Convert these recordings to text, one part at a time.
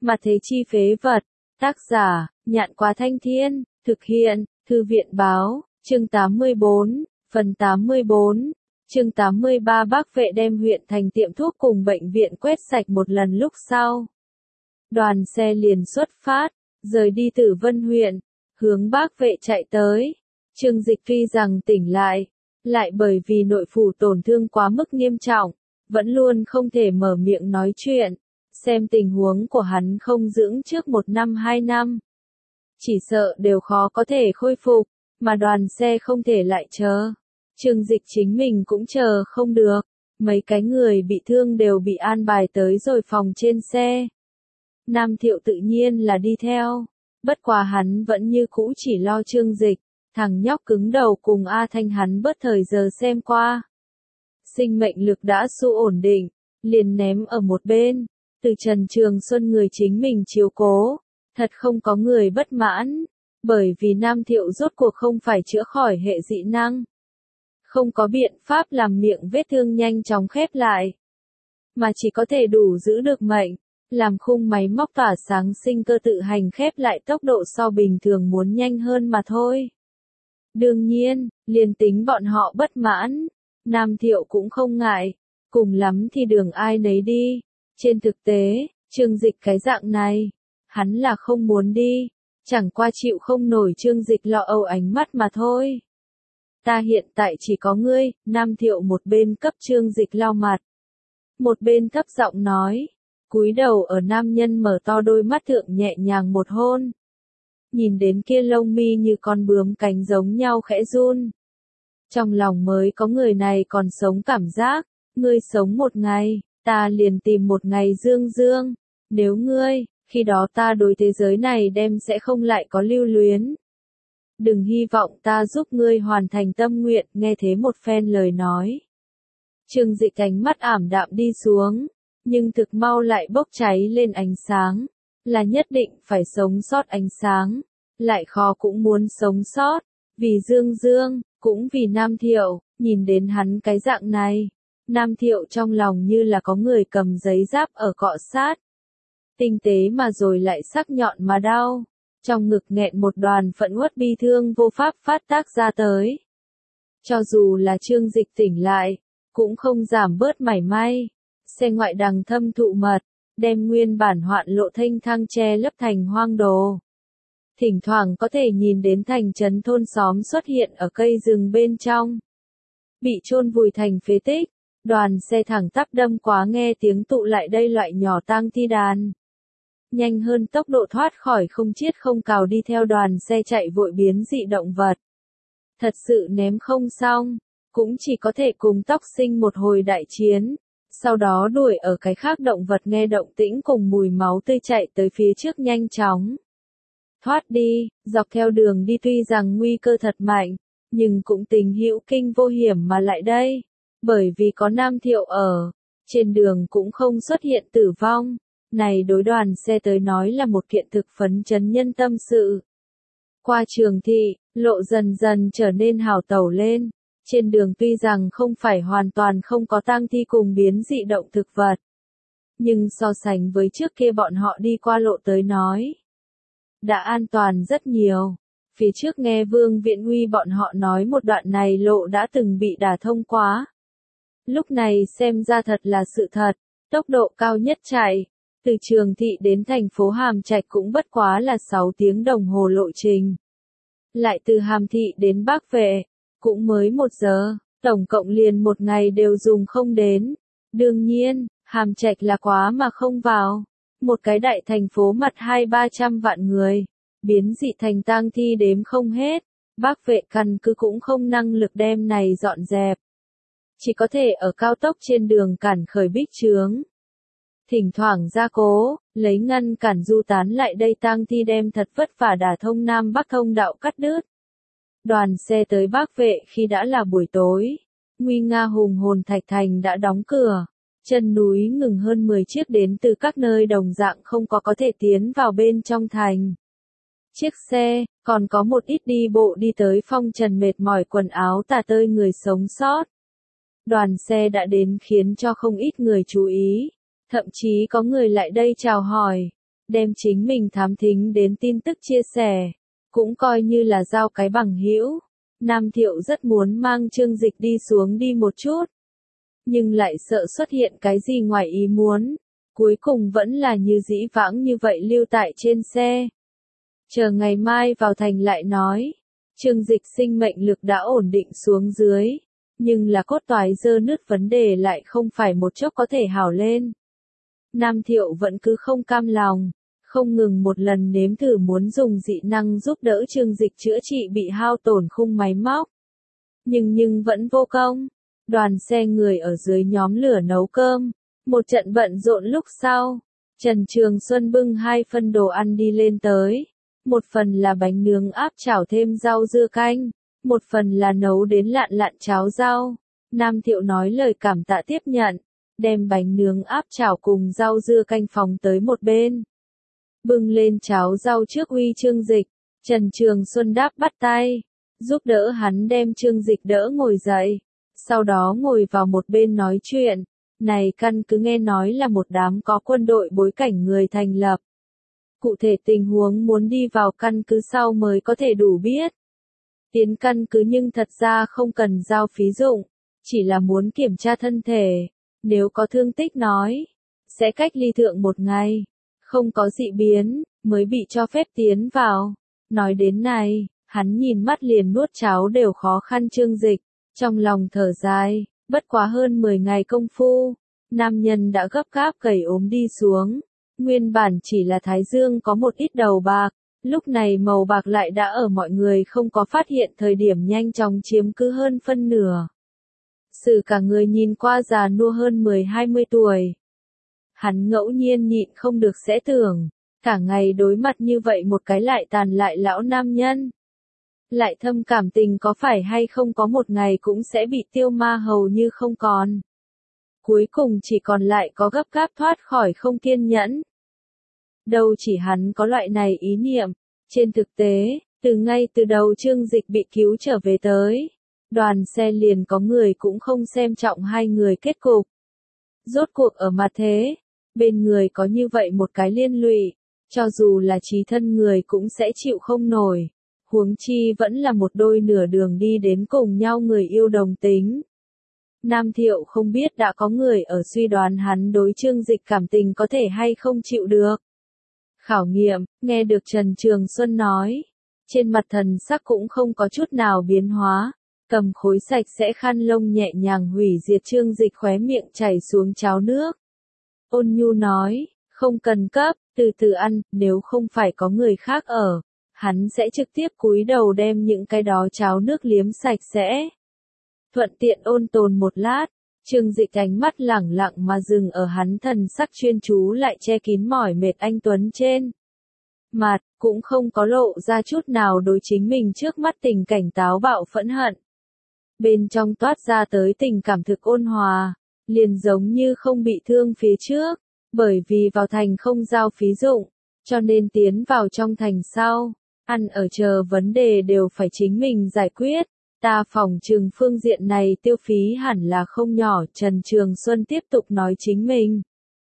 Mà thế chi phế vật. Tác giả, Nhạn Quá Thanh Thiên, thực hiện, Thư viện báo, chương 84, phần 84, chương 83 Bác vệ đem huyện thành tiệm thuốc cùng bệnh viện quét sạch một lần lúc sau. Đoàn xe liền xuất phát, rời đi Tử Vân huyện, hướng Bác vệ chạy tới. Trương Dịch tuy rằng tỉnh lại bởi vì nội phủ tổn thương quá mức nghiêm trọng, vẫn luôn không thể mở miệng nói chuyện. Xem tình huống của hắn không dưỡng trước 1 năm 2 năm, chỉ sợ đều khó có thể khôi phục, mà đoàn xe không thể lại chờ. Trương Dịch chính mình cũng chờ không được, mấy cái người bị thương đều bị an bài tới rồi phòng trên xe. Nam Thiệu tự nhiên là đi theo, bất quá hắn vẫn như cũ chỉ lo Trương Dịch, thằng nhóc cứng đầu cùng A Thanh hắn bớt thời giờ xem qua. Sinh mệnh lực đã su ổn định, liền ném ở một bên. Từ Trần Trường Xuân người chính mình chiếu cố, thật không có người bất mãn, bởi vì Nam Thiệu rốt cuộc không phải chữa khỏi hệ dị năng. Không có biện pháp làm miệng vết thương nhanh chóng khép lại, mà chỉ có thể đủ giữ được mệnh, làm khung máy móc tỏa sáng sinh cơ tự hành khép lại tốc độ so bình thường muốn nhanh hơn mà thôi. Đương nhiên, liền tính bọn họ bất mãn, Nam Thiệu cũng không ngại, cùng lắm thì đường ai nấy đi. Trên thực tế, Trương Dịch cái dạng này, hắn là không muốn đi, chẳng qua chịu không nổi Trương Dịch lo âu ánh mắt mà thôi. Ta hiện tại chỉ có ngươi, Nam Thiệu một bên cấp Trương Dịch lau mặt, một bên thấp giọng nói, cúi đầu ở nam nhân mở to đôi mắt thượng nhẹ nhàng một hôn. Nhìn đến kia lông mi như con bướm cánh giống nhau khẽ run. Trong lòng mới có người này còn sống cảm giác, ngươi sống một ngày. Ta liền tìm một ngày dương dương, nếu ngươi, khi đó ta đối thế giới này đem sẽ không lại có lưu luyến. Đừng hy vọng ta giúp ngươi hoàn thành tâm nguyện, nghe thế một phen lời nói. Trương Dịch ánh mắt ảm đạm đi xuống, nhưng thực mau lại bốc cháy lên ánh sáng, là nhất định phải sống sót ánh sáng, lại khó cũng muốn sống sót, vì Dương Dương, cũng vì Nam Thiệu, nhìn đến hắn cái dạng này. Nam Thiệu trong lòng như là có người cầm giấy giáp ở cọ sát. Tinh tế mà rồi lại sắc nhọn mà đau. Trong ngực nghẹn một đoàn phẫn uất bi thương vô pháp phát tác ra tới. Cho dù là Trương Dịch tỉnh lại, cũng không giảm bớt mảy may. Xe ngoại đằng thâm thụ mật, đem nguyên bản hoạn lộ thanh thang che lấp thành hoang đồ. Thỉnh thoảng có thể nhìn đến thành trấn thôn xóm xuất hiện ở cây rừng bên trong. Bị chôn vùi thành phế tích. Đoàn xe thẳng tắp đâm quá nghe tiếng tụ lại đây loại nhỏ tang thi đàn. Nhanh hơn tốc độ thoát khỏi không chiết không cào đi theo đoàn xe chạy vội biến dị động vật. Thật sự ném không xong, cũng chỉ có thể cùng tóc sinh một hồi đại chiến. Sau đó đuổi ở cái khác động vật nghe động tĩnh cùng mùi máu tươi chạy tới phía trước nhanh chóng. Thoát đi, dọc theo đường đi tuy rằng nguy cơ thật mạnh, nhưng cũng tình hữu kinh vô hiểm mà lại đây. Bởi vì có Nam Thiệu ở, trên đường cũng không xuất hiện tử vong, này đối đoàn xe tới nói là một kiện thực phấn chấn nhân tâm sự. Qua Trường thị, lộ dần dần trở nên hào tẩu lên, trên đường tuy rằng không phải hoàn toàn không có tang thi cùng biến dị động thực vật, nhưng so sánh với trước kia bọn họ đi qua lộ tới nói, đã an toàn rất nhiều. Phía trước nghe Vương Viện Huy bọn họ nói một đoạn này lộ đã từng bị đả thông quá. Lúc này xem ra thật là sự thật, tốc độ cao nhất chạy, từ Trường thị đến thành phố Hàm Trạch cũng bất quá là 6 tiếng đồng hồ lộ trình. Lại từ Hàm thị đến Bác vệ, cũng mới 1 giờ, tổng cộng liền 1 ngày đều dùng không đến. Đương nhiên, Hàm Trạch là quá mà không vào. Một cái đại thành phố mặt 200-300 vạn người, biến dị thành tang thi đếm không hết, Bác vệ căn cứ cũng không năng lực đem này dọn dẹp. Chỉ có thể ở cao tốc trên đường cản khởi bích chướng. Thỉnh thoảng gia cố, lấy ngăn cản du tán lại đây tang thi đem thật vất vả đả thông Nam Bắc thông đạo cắt đứt. Đoàn xe tới Bác vệ khi đã là buổi tối, nguy nga hùng hồn Thạch Thành đã đóng cửa, chân núi ngừng hơn 10 chiếc đến từ các nơi đồng dạng không có thể tiến vào bên trong thành. Chiếc xe, còn có một ít đi bộ đi tới phong trần mệt mỏi quần áo tả tơi người sống sót. Đoàn xe đã đến khiến cho không ít người chú ý, thậm chí có người lại đây chào hỏi. đem chính mình thám thính đến tin tức chia sẻ, cũng coi như là giao cái bằng hữu. Nam Thiệu rất muốn mang Trương Dịch đi xuống đi một chút, nhưng lại sợ xuất hiện cái gì ngoài ý muốn, cuối cùng vẫn là như dĩ vãng như vậy lưu tại trên xe. Chờ ngày mai vào thành lại nói. Trương Dịch sinh mệnh lực đã ổn định xuống dưới, nhưng là cốt toái dơ nứt vấn đề lại không phải một chốc có thể hảo lên. Nam Thiệu vẫn cứ không cam lòng, không ngừng một lần nếm thử muốn dùng dị năng giúp đỡ Trương Dịch chữa trị bị hao tổn khung máy móc. Nhưng vẫn vô công. Đoàn xe người ở dưới nhóm lửa nấu cơm, một trận bận rộn lúc sau, Trần Trường Xuân bưng 2 phân đồ ăn đi lên tới. Một phần là bánh nướng áp chảo thêm rau dưa canh, một phần là nấu đến lạn lạn cháo rau. Nam Thiệu nói lời cảm tạ tiếp nhận, đem bánh nướng áp chảo cùng rau dưa canh phóng tới một bên. Bưng lên cháo rau trước uy Trương Dịch, Trần Trường Xuân đáp bắt tay, giúp đỡ hắn đem Trương Dịch đỡ ngồi dậy, sau đó ngồi vào một bên nói chuyện. Này căn cứ nghe nói là một đám có quân đội bối cảnh người thành lập. Cụ thể tình huống muốn đi vào căn cứ sau mới có thể đủ biết. Tiến căn cứ nhưng thật ra không cần giao phí dụng, chỉ là muốn kiểm tra thân thể, nếu có thương tích nói, sẽ cách ly thượng 1 ngày, không có dị biến, mới bị cho phép tiến vào. Nói đến này, hắn nhìn mắt liền nuốt cháo đều khó khăn Trương Dịch, trong lòng thở dài, bất quá hơn 10 ngày công phu, nam nhân đã gấp gáp gầy ốm đi xuống. Nguyên bản chỉ là thái dương có một ít đầu bạc, lúc này màu bạc lại đã ở mọi người không có phát hiện thời điểm nhanh chóng chiếm cứ hơn phân nửa. Sự cả người nhìn qua già nua hơn 10-20 tuổi. Hắn ngẫu nhiên nhịn không được sẽ tưởng, cả ngày đối mặt như vậy một cái lại tàn lại lão nam nhân. Lại thâm cảm tình có phải hay không có một ngày cũng sẽ bị tiêu ma hầu như không còn. Cuối cùng chỉ còn lại có gấp gáp thoát khỏi không kiên nhẫn. Đâu chỉ hắn có loại này ý niệm, trên thực tế, ngay từ đầu Trương Dịch bị cứu trở về tới, đoàn xe liền có người cũng không xem trọng 2 người kết cục. Rốt cuộc ở mặt thế, bên người có như vậy một cái liên lụy, cho dù là chí thân người cũng sẽ chịu không nổi, huống chi vẫn là một đôi nửa đường đi đến cùng nhau người yêu đồng tính. Nam Thiệu không biết đã có người ở suy đoán hắn đối Trương Dịch cảm tình có thể hay không chịu được. Khảo nghiệm, nghe được Trần Trường Xuân nói, trên mặt thần sắc cũng không có chút nào biến hóa, cầm khối sạch sẽ khăn lông nhẹ nhàng hủy diệt Trương Dịch khóe miệng chảy xuống cháo nước. Ôn nhu nói, không cần cấp, từ từ ăn, nếu không phải có người khác ở, hắn sẽ trực tiếp cúi đầu đem những cái đó cháo nước liếm sạch sẽ. Thuận tiện ôn tồn một lát, Trương Dịch ánh mắt lẳng lặng mà dừng ở hắn thần sắc chuyên chú lại che kín mỏi mệt anh tuấn trên mặt, cũng không có lộ ra chút nào đối chính mình trước mắt tình cảnh táo bạo phẫn hận. Bên trong toát ra tới tình cảm thực ôn hòa, liền giống như không bị thương phía trước, bởi vì vào thành không giao phí dụng, cho nên tiến vào trong thành sau, ăn ở chờ vấn đề đều phải chính mình giải quyết. Ta phỏng chừng phương diện này tiêu phí hẳn là không nhỏ. Trần Trường Xuân tiếp tục nói chính mình.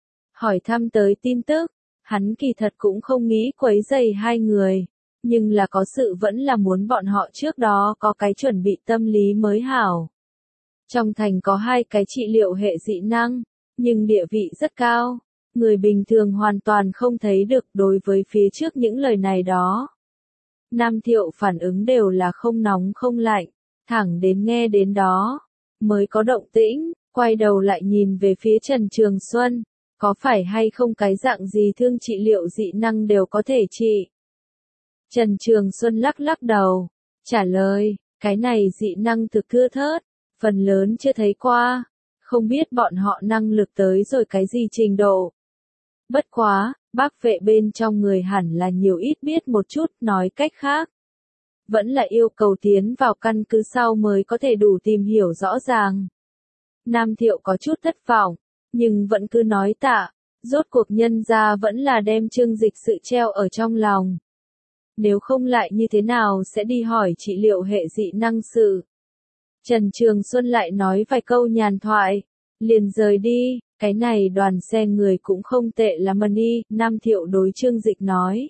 Hỏi thăm tới tin tức, hắn kỳ thật cũng không nghĩ quấy rầy 2 người, nhưng là có sự vẫn là muốn bọn họ trước đó có cái chuẩn bị tâm lý mới hảo. Trong thành có 2 cái trị liệu hệ dị năng, nhưng địa vị rất cao, người bình thường hoàn toàn không thấy được. Đối với phía trước những lời này đó, Nam Thiệu phản ứng đều là không nóng không lạnh. Thẳng đến nghe đến đó, mới có động tĩnh, quay đầu lại nhìn về phía Trần Trường Xuân, có phải hay không cái dạng gì thương trị liệu dị năng đều có thể trị. Trần Trường Xuân lắc lắc đầu, trả lời, cái này dị năng thực thưa thớt, phần lớn chưa thấy qua, không biết bọn họ năng lực tới rồi cái gì trình độ. Bất quá, bác vệ bên trong người hẳn là nhiều ít biết một chút, nói cách khác. Vẫn là yêu cầu tiến vào căn cứ sau mới có thể đủ tìm hiểu rõ ràng. Nam Thiệu có chút thất vọng, nhưng vẫn cứ nói tạ, rốt cuộc nhân ra vẫn là đem Trương Dịch sự treo ở trong lòng. Nếu không lại như thế nào sẽ đi hỏi trị liệu hệ dị năng sự. Trần Trường Xuân lại nói vài câu nhàn thoại, liền rời đi, cái này đoàn xe người cũng không tệ lắm đi, Nam Thiệu đối Trương Dịch nói.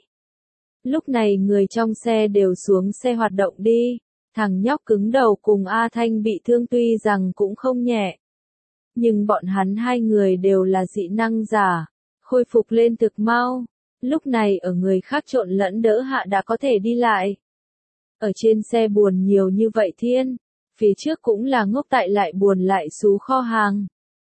Lúc này người trong xe đều xuống xe hoạt động đi, thằng nhóc cứng đầu cùng A Thanh bị thương tuy rằng cũng không nhẹ. Nhưng bọn hắn hai người đều là dị năng giả, khôi phục lên thực mau, lúc này ở người khác trộn lẫn đỡ hạ đã có thể đi lại. Ở trên xe buồn nhiều như vậy thiên, phía trước cũng là ngốc tại lại buồn lại xú kho hàng.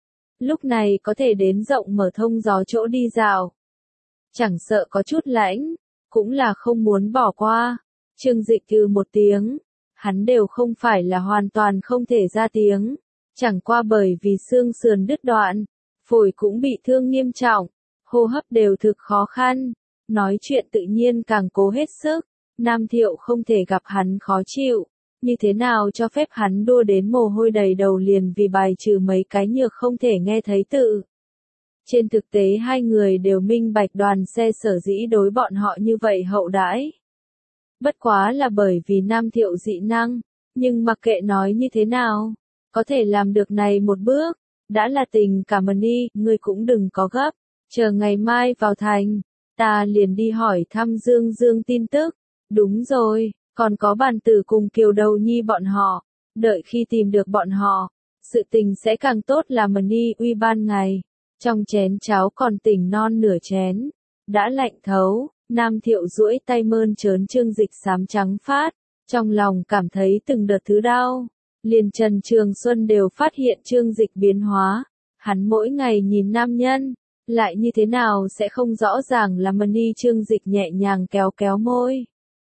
Lúc này có thể đến rộng mở thông gió chỗ đi dạo. Chẳng sợ có chút lãnh, cũng là không muốn bỏ qua. Trương Dịch từ một tiếng, hắn đều không phải là hoàn toàn không thể ra tiếng. Chẳng qua bởi vì xương sườn đứt đoạn, phổi cũng bị thương nghiêm trọng, hô hấp đều thực khó khăn, nói chuyện tự nhiên càng cố hết sức. Nam Thiệu không thể gặp hắn khó chịu, như thế nào cho phép hắn đua đến mồ hôi đầy đầu liền vì bài trừ mấy cái nhược không thể nghe thấy tự. Trên thực tế hai người đều minh bạch đoàn xe sở dĩ đối bọn họ như vậy hậu đãi. Bất quá là bởi vì Nam Thiệu dị năng, nhưng mặc kệ nói như thế nào, có thể làm được này một bước, đã là tình cảm đi, ngươi cũng đừng có gấp, chờ ngày mai vào thành, ta liền đi hỏi thăm Dương Dương tin tức. Đúng rồi, còn có bàn tử cùng Kiều Đầu Nhi bọn họ, đợi khi tìm được bọn họ, sự tình sẽ càng tốt làm đi uy ban ngày. Trong chén cháo còn tỉnh non nửa chén, đã lạnh thấu, Nam Thiệu duỗi tay mơn trớn Trương Dịch xám trắng phát, trong lòng cảm thấy từng đợt thứ đau. Liền Trần Trường Xuân đều phát hiện Trương Dịch biến hóa, hắn mỗi ngày nhìn nam nhân, lại như thế nào sẽ không rõ ràng là đi. Trương Dịch nhẹ nhàng kéo kéo môi.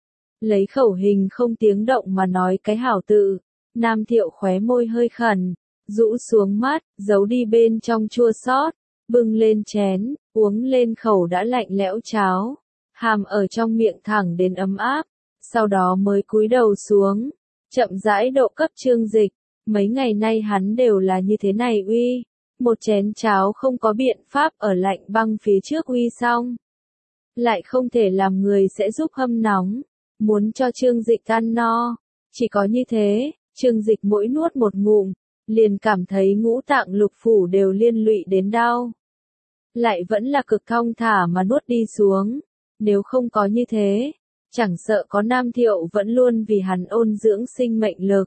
Lấy khẩu hình không tiếng động mà nói cái hảo tự, Nam Thiệu khóe môi hơi khẩn, rũ xuống mắt, giấu đi bên trong chua xót, bưng lên chén, uống lên khẩu đã lạnh lẽo cháo, hàm ở trong miệng thẳng đến ấm áp, sau đó mới cúi đầu xuống, chậm rãi độ cấp Trương Dịch, mấy ngày nay hắn đều là như thế này uy, một chén cháo không có biện pháp ở lạnh băng phía trước uy xong, lại không thể làm người sẽ giúp hâm nóng. Muốn cho Trương Dịch ăn no, chỉ có như thế, Trương Dịch mỗi nuốt một ngụm, liền cảm thấy ngũ tạng lục phủ đều liên lụy đến đau. Lại vẫn là cực thong thả mà nuốt đi xuống, nếu không có như thế, chẳng sợ có Nam Thiệu vẫn luôn vì hắn ôn dưỡng sinh mệnh lực.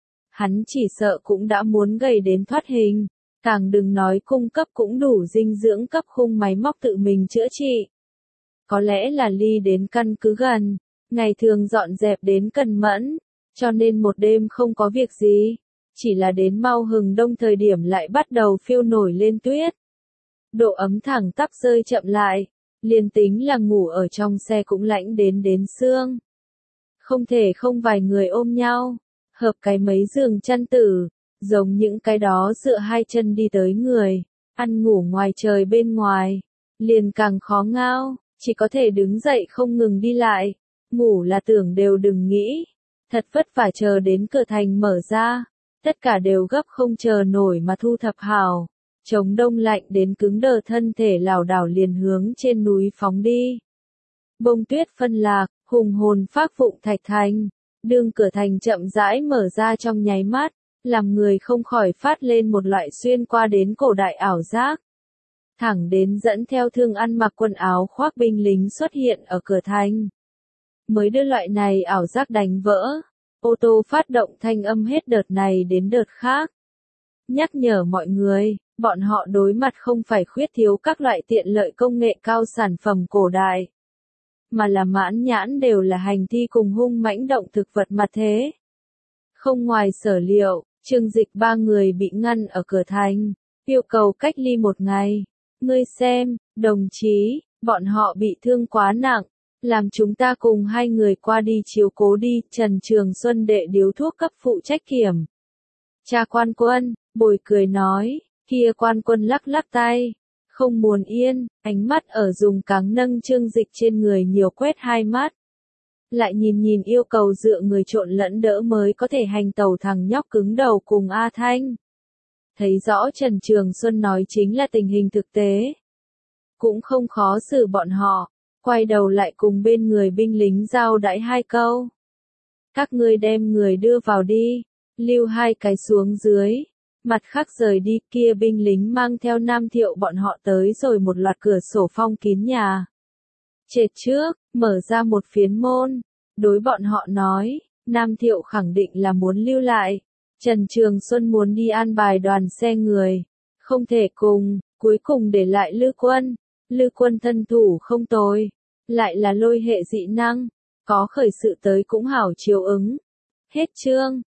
Hắn chỉ sợ cũng đã muốn gầy đến thoát hình, càng đừng nói cung cấp cũng đủ dinh dưỡng cấp khung máy móc tự mình chữa trị. Có lẽ là ly đến căn cứ gần. Ngày thường dọn dẹp đến cần mẫn, cho nên một đêm không có việc gì, chỉ là đến mau hừng đông thời điểm lại bắt đầu phiêu nổi lên tuyết. Độ ấm thẳng tắp rơi chậm lại, liền tính là ngủ ở trong xe cũng lạnh đến xương. Không thể không vài người ôm nhau, hợp cái mấy giường chăn tử, giống những cái đó dựa hai chân đi tới người, ăn ngủ ngoài trời bên ngoài, liền càng khó ngao, chỉ có thể đứng dậy không ngừng đi lại. Ngủ là tưởng đều đừng nghĩ, thật vất vả chờ đến cửa thành mở ra, tất cả đều gấp không chờ nổi mà thu thập hào, chống đông lạnh đến cứng đờ thân thể lảo đảo liền hướng trên núi phóng đi. Bông tuyết phân lạc, hùng hồn phác phụng thạch thành, đương cửa thành chậm rãi mở ra trong nháy mắt, làm người không khỏi phát lên một loại xuyên qua đến cổ đại ảo giác. Thẳng đến dẫn theo thương ăn mặc quần áo khoác binh lính xuất hiện ở cửa thành. Mới đưa loại này ảo giác đánh vỡ, ô tô phát động thanh âm hết đợt này đến đợt khác. Nhắc nhở mọi người, bọn họ đối mặt không phải khuyết thiếu các loại tiện lợi công nghệ cao sản phẩm cổ đại, mà là mãn nhãn đều là hành thi cùng hung mãnh động thực vật mà thế. Không ngoài sở liệu, Trương Dịch ba người bị ngăn ở cửa thành, yêu cầu cách ly một ngày. Ngươi xem, đồng chí, bọn họ bị thương quá nặng. Làm chúng ta cùng hai người qua đi chiếu cố đi, Trần Trường Xuân đệ điếu thuốc cấp phụ trách kiểm. Cha quan quân, bồi cười nói, kia quan quân lắc lắc tay, không buồn yên, ánh mắt ở dùng cáng nâng Trương Dịch trên người nhiều quét hai mắt. Lại nhìn yêu cầu dựa người trộn lẫn đỡ mới có thể hành tẩu thằng nhóc cứng đầu cùng A Thanh. Thấy rõ Trần Trường Xuân nói chính là tình hình thực tế. Cũng không khó xử bọn họ. Quay đầu lại cùng bên người binh lính giao đãi hai câu. Các ngươi đem người đưa vào đi, lưu hai cái xuống dưới, Mặt khác rời đi, kia binh lính mang theo Nam Thiệu bọn họ tới rồi một loạt cửa sổ phong kín nhà. Trệt trước, mở ra một phiến môn, đối bọn họ nói, Nam Thiệu khẳng định là muốn lưu lại. Trần Trường Xuân muốn đi an bài đoàn xe người, không thể cùng, cuối cùng để lại Lư Quân. Lư Quân thân thủ không tồi, lại là lôi hệ dị năng, có khởi sự tới cũng hảo chiều ứng. Hết chương.